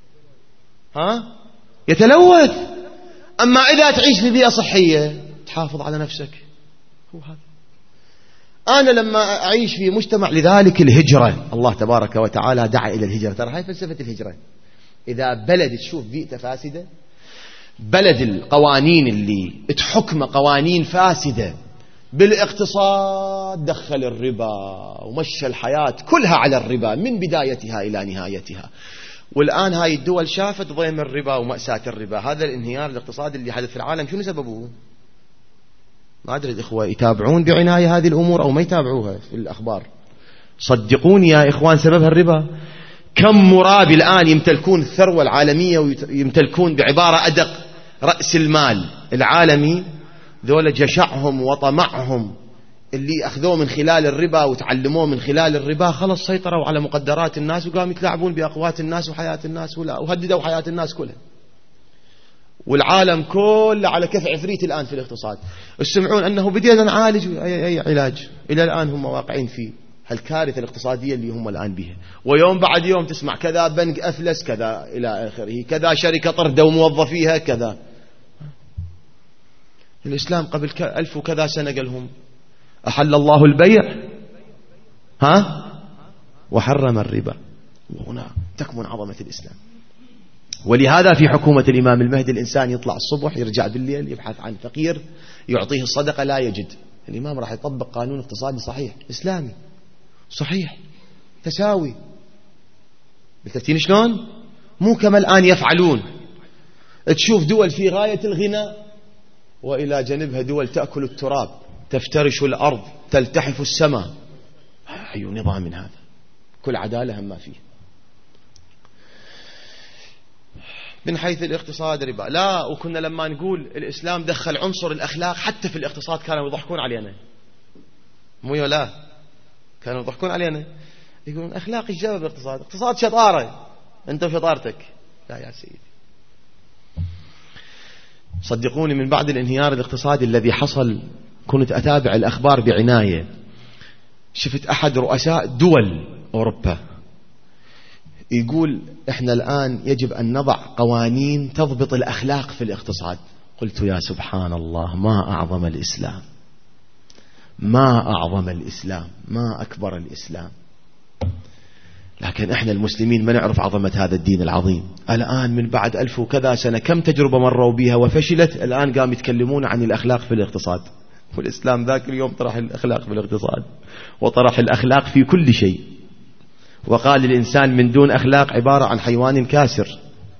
يتلوث. أما إذا تعيش في بيئة صحية تحافظ على نفسك. هو هذا. أنا لما أعيش في مجتمع، لذلك الهجرة الله تبارك وتعالى دعا إلى الهجرة. ترى هاي فلسفة الهجرة. إذا بلد تشوف بيئة فاسدة، بلد القوانين اللي تحكم قوانين فاسدة، بالاقتصاد دخل الربا ومشى الحياة كلها على الربا من بدايتها إلى نهايتها. والآن هاي الدول شافت ضيم الربا ومأساة الربا. هذا الانهيار الاقتصادي اللي حدث في العالم شنو سببه؟ ما أدري الإخوة يتابعون بعناية هذه الأمور أو ما يتابعوها في الأخبار. صدقوني يا إخوان سببها الربا. كم مرابي الآن يمتلكون الثروة العالمية ويمتلكون بعبارة أدق رأس المال العالمي، ذولا جشعهم وطمعهم اللي أخذوه من خلال الربا وتعلموه من خلال الربا، خلص سيطروا على مقدرات الناس وقاموا يتلاعبون بأقوات الناس وحياة الناس وهددوا حياة الناس كلها. والعالم كله على كف عفريت الآن في الاقتصاد. يسمعون أنه بدينا نعالج أي علاج، إلى الآن هم واقعين في هالكارثة الاقتصادية اللي هم الآن بها. ويوم بعد يوم تسمع كذا بنك أفلس كذا إلى آخره، كذا شركة طردوا موظفيها كذا. الإسلام قبل 1000 وكذا سنة قال لهم أحل الله البيع وحرم الربا. وهنا تكمن عظمة الإسلام. ولهذا في حكومة الإمام المهدي الإنسان يطلع الصبح يرجع بالليل يبحث عن فقير يعطيه الصدقة لا يجد. الإمام راح يطبق قانون اقتصادي صحيح إسلامي صحيح تساوي. بالتفتين شلون؟ مو كما الآن يفعلون. تشوف دول في غاية الغنى وإلى جانبها دول تأكل التراب، تفترش الأرض، تلتحف السماء. أي نظام من هذا؟ كل عدالة هم ما فيه. من حيث الاقتصاد ربا لا. وكنا لما نقول الإسلام دخل عنصر الأخلاق حتى في الاقتصاد كانوا يضحكون علينا، مو لا كانوا يضحكون علينا يقولون أخلاق ايش جاب بالاقتصاد؟ اقتصاد شطارة أنت وشطارتك. لا يا سيدي، صدقوني من بعد الانهيار الاقتصادي الذي حصل كنت أتابع الأخبار بعناية. شفت أحد رؤساء دول أوروبا يقول إحنا الآن يجب أن نضع قوانين تضبط الأخلاق في الاقتصاد. قلت يا سبحان الله، ما أعظم الإسلام، ما أعظم الإسلام، ما أكبر الإسلام. لكن إحنا المسلمين ما نعرف عظمة هذا الدين العظيم. الآن من بعد 1000 وكذا سنة كم تجربة مروا بها وفشلت، الآن قام يتكلمون عن الأخلاق في الاقتصاد. والإسلام ذاك اليوم طرح الأخلاق في الاقتصاد وطرح الأخلاق في كل شيء، وقال الإنسان من دون أخلاق عبارة عن حيوان كاسر.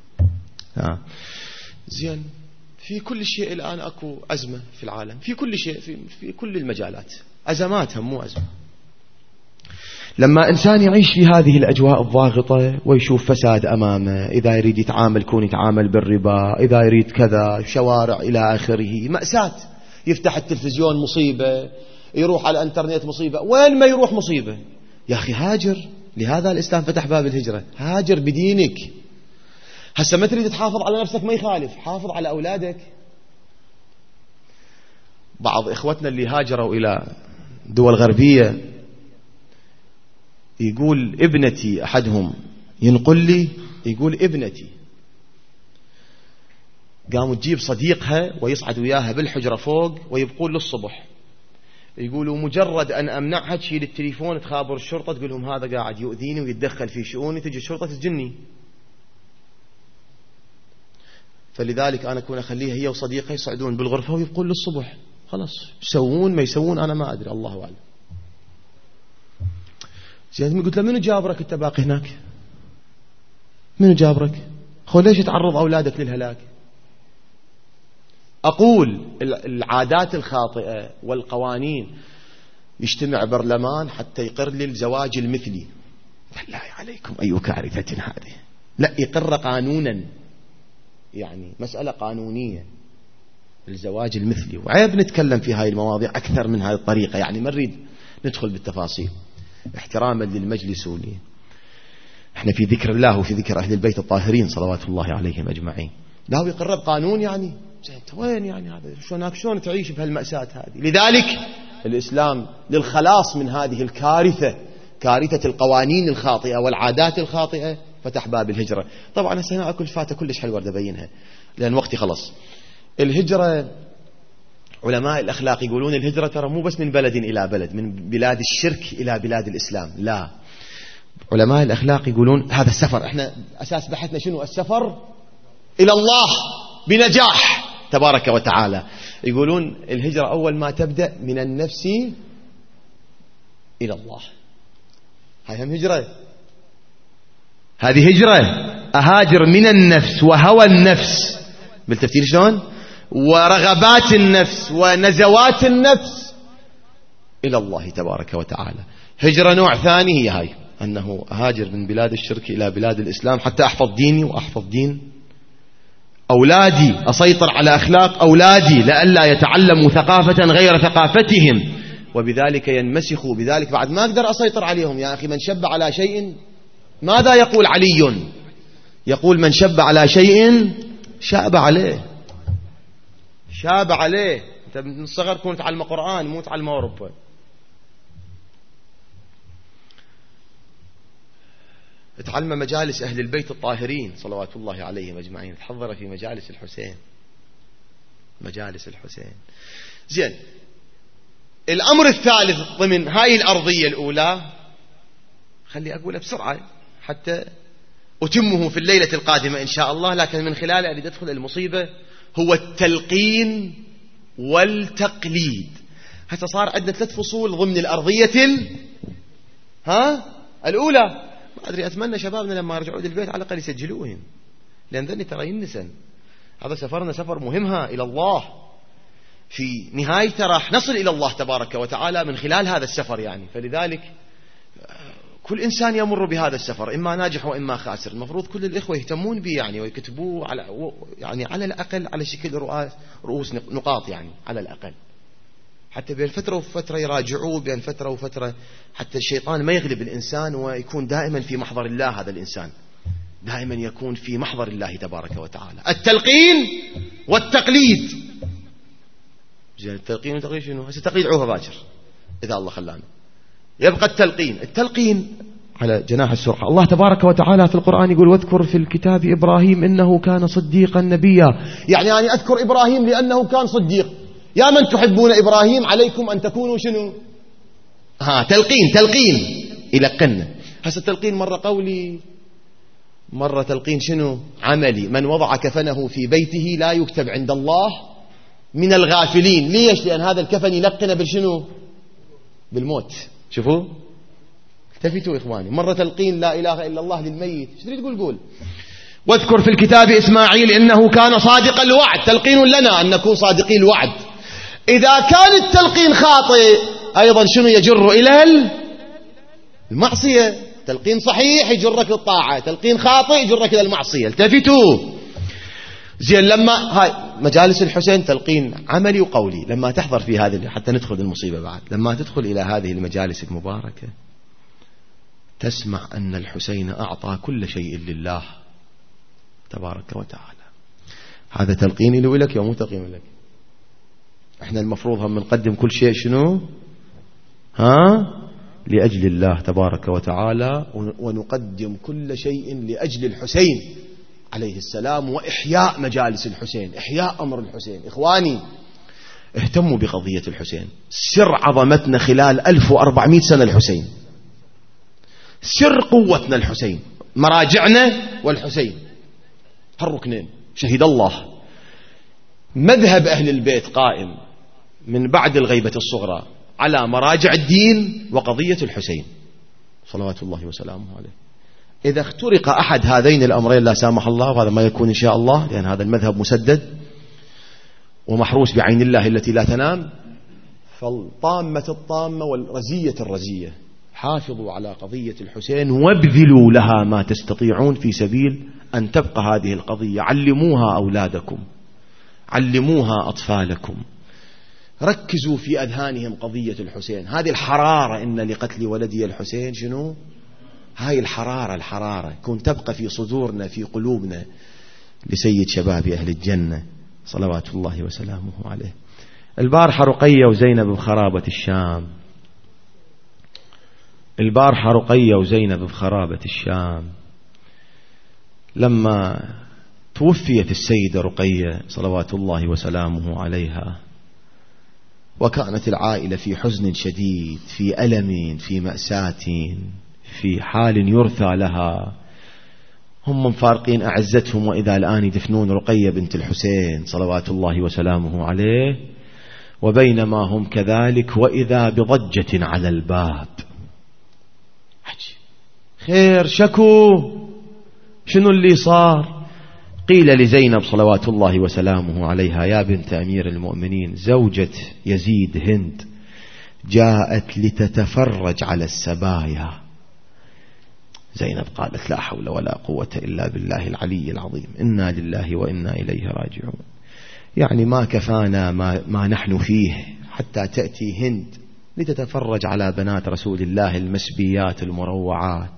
زين، في كل شيء الآن أكو أزمة في العالم، في كل شيء، في كل المجالات أزماتها مو أزمة. لما إنسان يعيش في هذه الأجواء الضاغطة ويشوف فساد أمامه، إذا يريد يتعامل كون يتعامل بالربا، إذا يريد كذا شوارع إلى آخره، مأساة. يفتح التلفزيون مصيبة، يروح على الانترنت مصيبة، وين ما يروح مصيبة. يا أخي هاجر. لهذا الإسلام فتح باب الهجرة. هاجر بدينك. هسه ما تريد تحافظ على نفسك ما يخالف، حافظ على أولادك. بعض إخوتنا اللي هاجروا إلى دول غربية يقول ابنتي، أحدهم ينقل لي يقول ابنتي قاموا تجيب صديقها ويصعد وياها بالحجرة فوق ويبقون للصبح. يقولوا مجرد أن أمنعها تشيل التليفون تخابر الشرطة تقول لهم هذا قاعد يؤذيني ويتدخل في شؤوني، تجي الشرطة تسجني. فلذلك أنا أكون أخليها هي وصديقها يصعدون بالغرفة ويبقون للصبح. خلاص يسوون ما يسوون أنا ما أدري، الله أعلم. زين قلت له منو جابرك أنت باقي هناك؟ منو جابرك؟ ليش تعرض أولادك للهلاك؟ أقول العادات الخاطئة والقوانين، يجتمع برلمان حتى يقر لي الزواج المثلي، بالله عليكم أي كارثة هذه. لا، يقر قانونا، يعني مسألة قانونية الزواج المثلي. وعيب نتكلم في هاي المواضيع أكثر من هذه الطريقة، يعني ما نريد ندخل بالتفاصيل احتراما للمجلس احنا في ذكر الله وفي ذكر أهل البيت الطاهرين صلوات الله عليهم أجمعين. لا يقرب قانون، يعني وين يعني هذا؟ شلون تعيش بهالمأساة هذه؟ لذلك الإسلام للخلاص من هذه الكارثة، كارثة القوانين الخاطئة والعادات الخاطئة، فتح باب الهجرة. طبعا هسه أكل فاتة كلش حلوة أبينها لأن وقتي خلص. الهجرة علماء الأخلاق يقولون الهجرة ترى مو بس من بلد إلى بلد، من بلاد الشرك إلى بلاد الإسلام، لا. علماء الأخلاق يقولون هذا السفر، احنا أساس بحثنا شنو؟ السفر إلى الله بنجاح تبارك وتعالى. يقولون الهجرة أول ما تبدأ من النفس إلى الله. هاي هم هجرة، هذه هجرة. أهاجر من النفس وهوى النفس بالتفسير شلون، ورغبات النفس ونزوات النفس إلى الله تبارك وتعالى. هجرة نوع ثاني هي هاي، أنه أهاجر من بلاد الشرك إلى بلاد الإسلام حتى أحفظ ديني وأحفظ دين أولادي، أسيطر على أخلاق أولادي لئلا يتعلموا ثقافة غير ثقافتهم وبذلك ينمسخوا. بذلك بعد ما أقدر أسيطر عليهم. يا أخي من شب على شيء، ماذا يقول علي؟ يقول من شب على شيء شاب عليه، شاب عليه. أنت من الصغر كنت تعلم قرآن مو تعلم أوروبا. تعلم مجالس أهل البيت الطاهرين صلوات الله عليهم أجمعين، تحضر في مجالس الحسين، مجالس الحسين. زين، الأمر الثالث ضمن هاي الأرضية الأولى، خلي أقوله بسرعة حتى أتمه في الليلة القادمة إن شاء الله، لكن من خلاله أريد أدخل المصيبة، هو التلقين والتقليد. هسه صار عندنا 3 فصول ضمن الأرضية الأولى. ما أدري، أتمنى شبابنا لما يرجعوا للبيت على الأقل يسجلوهم، لأن ذني ترى ينسن. هذا سفرنا سفر مهمها إلى الله، في نهايته راح نصل إلى الله تبارك وتعالى من خلال هذا السفر يعني. فلذلك كل إنسان يمر بهذا السفر، إما ناجح وإما خاسر. المفروض كل الإخوة يهتمون به يعني، ويكتبوه على الأقل على شكل رؤوس نقاط يعني، على الأقل حتى بين فترة وفترة يراجعوه، بين فترة وفترة، حتى الشيطان ما يغلب الإنسان ويكون دائما في محضر الله. هذا الإنسان دائما يكون في محضر الله تبارك وتعالى. التلقين والتقليد. التلقين والتقليد شنو؟ هسه تقليد عوفة باكر إذا الله خلانا. يبقى التلقين على جناح السرعة. الله تبارك وتعالى في القرآن يقول واذكر في الكتاب إبراهيم إنه كان صديقا نبيا. يعني أنا أذكر إبراهيم لأنه كان صديق. يا من تحبون إبراهيم عليكم أن تكونوا شنو؟ تلقين يلقن. هسه التلقين مرة قولي، مرة تلقين شنو؟ عملي. من وضع كفنه في بيته لا يكتب عند الله من الغافلين. ليش؟ لأن هذا الكفن يلقن بالشنو؟ بالموت. شوفوا، التفتوا إخواني. مرة تلقين لا إله إلا الله للميت. ايش تريد تقول؟ قول واذكر في الكتاب إسماعيل إنه كان صادق الوعد. تلقين لنا أن نكون صادقي الوعد. إذا كان التلقين خاطئ أيضا شنو يجر إلى المعصية. تلقين صحيح يجرك للطاعة، تلقين خاطئ يجرك إلى المعصية. التفتوا. زين، لما هاي مجالس الحسين تلقين عملي وقولي. لما تحضر في هذه، حتى ندخل المصيبة بعد، لما تدخل إلى هذه المجالس المباركة تسمع أن الحسين أعطى كل شيء لله تبارك وتعالى. هذا تلقيني له لك يا مو تلقين لك. احنا المفروض هم نقدم كل شيء شنو؟ لأجل الله تبارك وتعالى، ونقدم كل شيء لأجل الحسين عليه السلام، وإحياء مجالس الحسين، إحياء أمر الحسين. إخواني اهتموا بقضية الحسين. سر عظمتنا خلال 1400 سنة الحسين، سر قوتنا الحسين، مراجعنا والحسين، هالركنين. شهد الله مذهب أهل البيت قائم من بعد الغيبة الصغرى على مراجع الدين وقضية الحسين صلوات الله وسلامه عليه. إذا اخترق أحد هذين الأمرين لا سامح الله، وهذا ما يكون إن شاء الله لأن هذا المذهب مسدد ومحروس بعين الله التي لا تنام، فالطامة الطامة والرزية الرزية، حافظوا على قضية الحسين وابذلوا لها ما تستطيعون في سبيل أن تبقى هذه القضية. علموها أولادكم، علموها أطفالكم، ركزوا في أذهانهم قضية الحسين. هذه الحرارة، إن لقتل ولدي الحسين شنو؟ هاي الحرارة كون تبقى في صدورنا في قلوبنا لسيد شباب أهل الجنة صلوات الله وسلامه عليه. البارحة رقية وزينب بخرابة الشام، البارحة رقية وزينب بخرابة الشام، لما توفيت السيدة رقية صلوات الله وسلامه عليها، وكانت العائلة في حزن شديد، في ألم، في مأساة، في حال يرثى لها، هم مفارقين أعزتهم، وإذا الآن يدفنون رقية بنت الحسين صلوات الله وسلامه عليه، وبينما هم كذلك وإذا بضجة على الباب. خير، شكو، شنو اللي صار؟ قيل لزينب صلوات الله وسلامه عليها: يا بنت أمير المؤمنين، زوجة يزيد هند جاءت لتتفرج على السبايا. زينب قالت: لا حول ولا قوة إلا بالله العلي العظيم، إنا لله وإنا إليه راجعون. يعني ما كفانا ما نحن فيه حتى تأتي هند لتتفرج على بنات رسول الله المسبيات المروعات،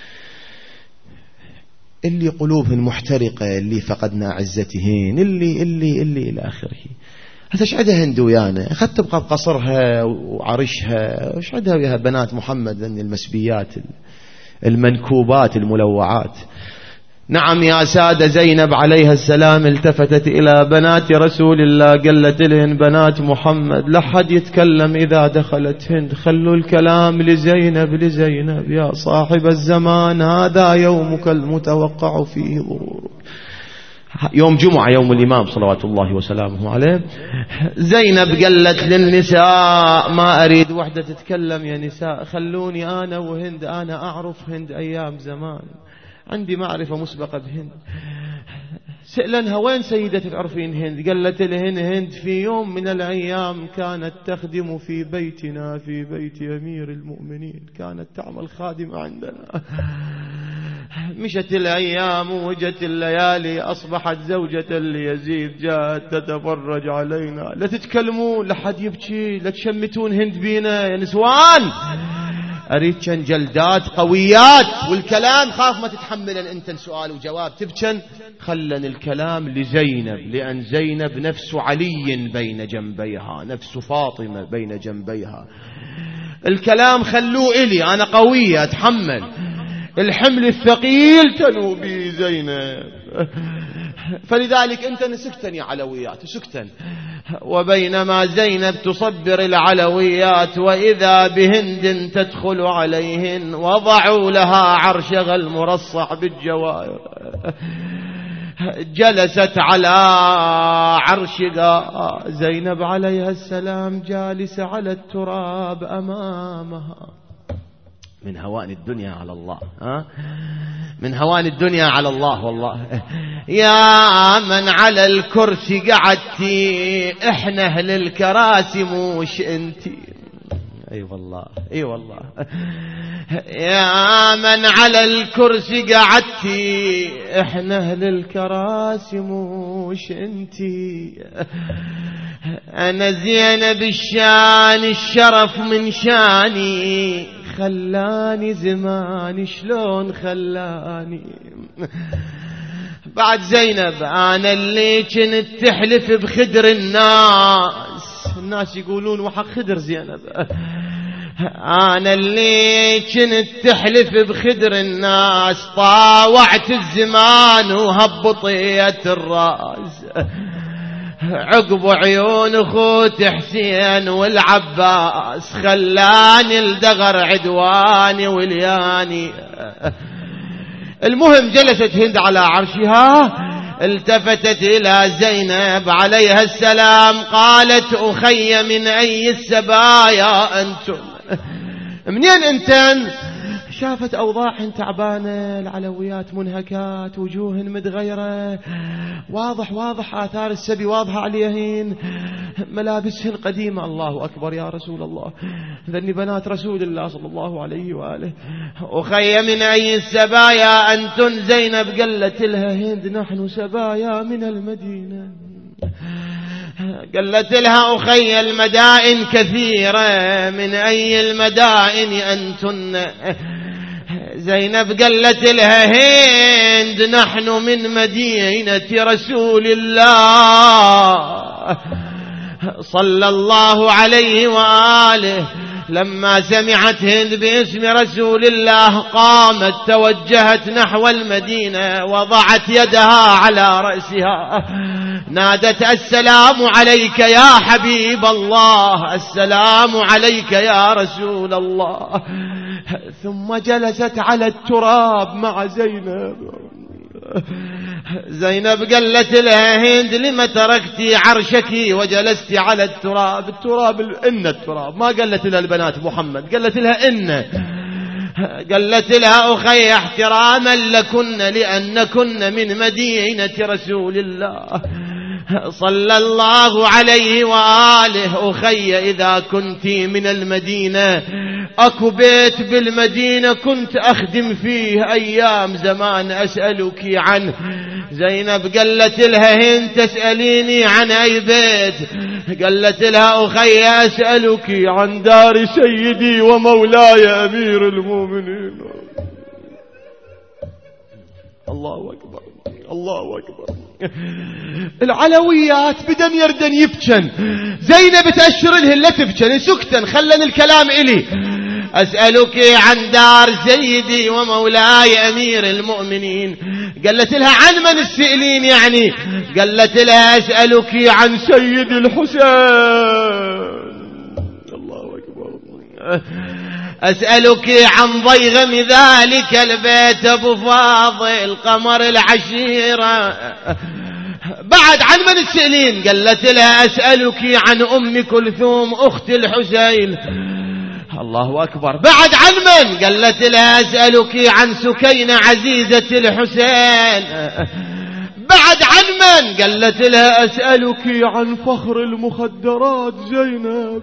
اللي قلوبهن محترقة، اللي فقدنا عزتهن، اللي إلى آخره. هذا شعدها هند ويانا، أخذت تبقى بقصرها وعرشها، وشعدها وياها بنات محمد المسبيات المنكوبات الملوعات. نعم يا سادة، زينب عليها السلام التفتت إلى بنات رسول الله، قالت لهن: بنات محمد لا حد يتكلم إذا دخلت هند، خلوا الكلام لزينب يا صاحب الزمان، هذا يومك المتوقع فيه ظهورك. يوم جمعة، يوم الإمام صلوات الله وسلامه عليه. زينب قالت للنساء: ما أريد وحدة تتكلم يا نساء، خلوني أنا وهند، أنا أعرف هند أيام زمان، عندي معرفة مسبقة بهند. سألنها: وين سيدتك تعرفين هند؟ قالت لهن: هند في يوم من الأيام كانت تخدم في بيتنا، في بيت أمير المؤمنين، كانت تعمل خادمة عندنا. مشت الأيام وجت الليالي، أصبحت زوجة ليزيد، جاءت تتفرج علينا. لا تتكلمون، لحد يبكي، لا تشمتون هند بينا يا نسوان، أريد كان جلدات قويات، والكلام خاف ما تتحمل أنت سؤال وجواب تبكن. خلن الكلام لزينب، لأن زينب نفس علي بين جنبيها، نفس فاطمة بين جنبيها. الكلام خلوه إلي، أنا قوية أتحمل الحمل الثقيل تنوبي زينب. فلذلك أنت سكتن يا علويات، سكتن. وبينما زينب تصبر العلويات، وإذا بهند تدخل عليهن، وضعوا لها عرشها المرصع بالجواهر، جلست على عرشها زينب عليها السلام، جالسة على التراب أمامها. من هوان الدنيا على الله، من هوان الدنيا على الله والله. يا من على الكرسي قعدتي، احنا اهل الكراسي موش انتي. اي والله، اي والله. يا من على الكرسي قعدتي، احنا اهل الكراسي موش انتي. انا زينب الشان الشرف من شاني، خلاني زمان شلون خلاني. بعد زينب أنا اللي كنت تحلف بخدر الناس يقولون وحق خدر زينب، أنا اللي كنت تحلف بخدر الناس، طاوعت الزمان وهبطيت الراس، عقب عيون اخوت حسين والعباس، خلاني الدغر عدواني ولياني. المهم جلست هند على عرشها، التفتت إلى زينب عليها السلام، قالت: أخي من أي السبايا أنتم؟ منين أنتن؟ شافت أوضاع تعبانة، العلويات منهكات، وجوه متغيرة، واضح آثار السبي واضحة عليهن، ملابسهن قديمة. الله أكبر يا رسول الله، ذني بنات رسول الله صلى الله عليه وآله. أخي من أي السبايا أنتن؟ زينب قالت لها هند نحن سبايا من المدينة. قالت لها أخي المدائن كثيرة، من أي المدائن أنتن؟ زينب قالت لها هند نحن من مدينة رسول الله صلى الله عليه وآله. لما سمعت هند باسم رسول الله قامت توجهت نحو المدينة، وضعت يدها على رأسها، نادت السلام عليك يا حبيب الله، السلام عليك يا رسول الله. ثم جلست على التراب مع زينب قالت لها هند لما تركتي عرشك وجلست على التراب؟ التراب ما قالت لها البنات محمد، قالت لها قالت لها أخي احتراما لكن لأنكن من مدينة رسول الله صلى الله عليه وآله. أخي إذا كنت من المدينة أكو بيت بالمدينة كنت أخدم فيه أيام زمان أسألك عنه. زينب قالت لها هند تسأليني عن أي بيت؟ قالت لها أخي أسألك عن دار سيدي ومولاي أمير المؤمنين. الله أكبر الله أكبر. العلويات بدن يردن يبكن، زينب تأشر لهن لا تبكن، سكتن خلن الكلام إلي. أسألك عن دار سيدي ومولاي أمير المؤمنين. قالت لها عن من السئلين يعني؟ قالت لها أسألك عن سيد الحسين. الله أكبر. أسألك عن ضيغم ذلك البيت أبو فاضل قمر العشيرة. بعد عن من السئلين؟ قالت لها أسألك عن أم كلثوم أخت الحسين. الله أكبر. بعد عن من؟ قالت لها أسألك عن سكينة عزيزة الحسين. بعد عن من؟ قالت لها أسألك عن فخر المخدرات زينب.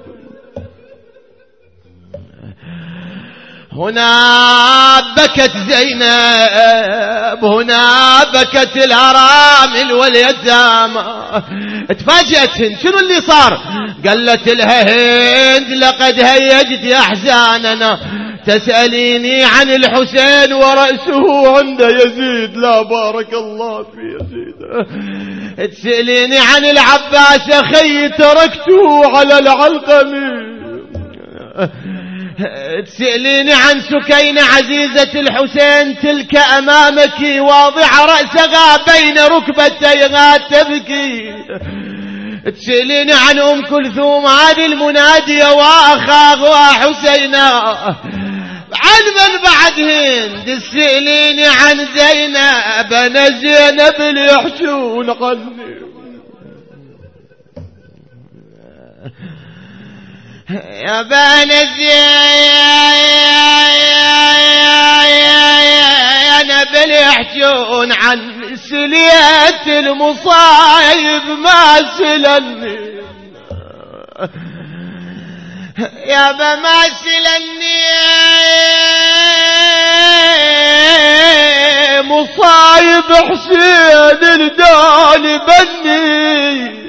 هنا بكت زينب، هنا بكت الأرامل واليتامى. تفاجأت شنو اللي صار؟ قالت لها هند لقد هيجت أحزاننا، تسأليني عن الحسين ورأسه عند يزيد. لا بارك الله في يزيد. تسأليني عن العباس أخي تركته على العلقمي. تسأليني عن سكينة عزيزة الحسين تلك أمامك واضع رأسها بين ركبتيها تبكي. تسأليني عن أم كلثوم هذه المنادية وأخاها حسينا. عن من بعدهن؟ تسأليني عن زينب، أنا زينب اللي يحشون عني. يا بني أنا بلي يحجون عن سلية المصايب ما سلني. يا ما سلني مصايب حسين الدال بني.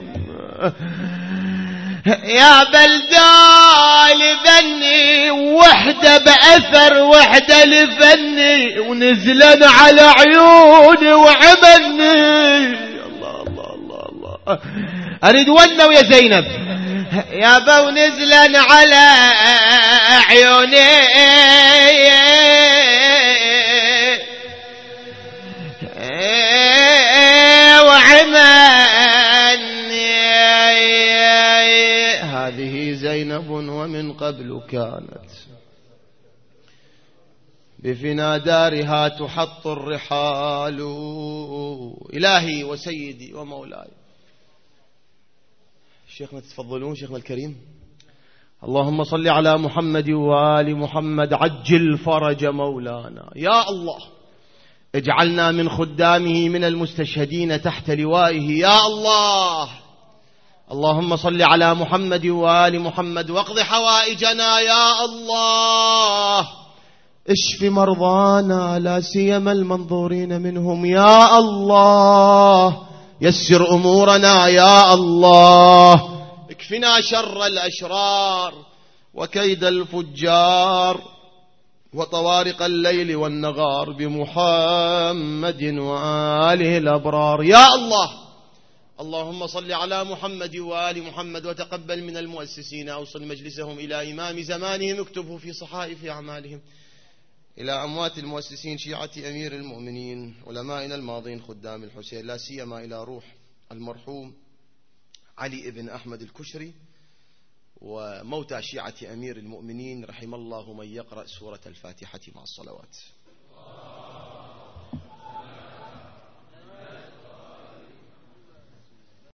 يا بلدال بني وحدة بأثر وحدة لفني، ونزلن على عيوني وعملني. الله الله الله الله. أريد ونه يا زينب يا بو نزلن على عيوني وعملني. هذه زينب ومن قبل كانت بفنا دارها تحط الرحال. إلهي وسيدي ومولاي. شيخنا تتفضلون، شيخنا الكريم. اللهم صل على محمد وآل محمد عجل فرج مولانا. يا الله اجعلنا من خدامه من المستشهدين تحت لوائه يا الله. اللهم صل على محمد وآل محمد واقض حوائجنا يا الله. اشف مرضانا لا سيما المنظورين منهم يا الله. يسر أمورنا يا الله. اكفنا شر الأشرار وكيد الفجار وطوارق الليل والنغار بمحمد وآله الأبرار يا الله. اللهم صل على محمد وآل محمد وتقبل من المؤسسين أوصل مجلسهم إلى إمام زمانهم اكتبه في صحائف أعمالهم. إلى أموات المؤسسين شيعة أمير المؤمنين علمائنا الماضين خدام الحسين لا سيما إلى روح المرحوم علي بن أحمد الكشري وموتى شيعة أمير المؤمنين رحم الله من يقرأ سورة الفاتحة مع الصلوات.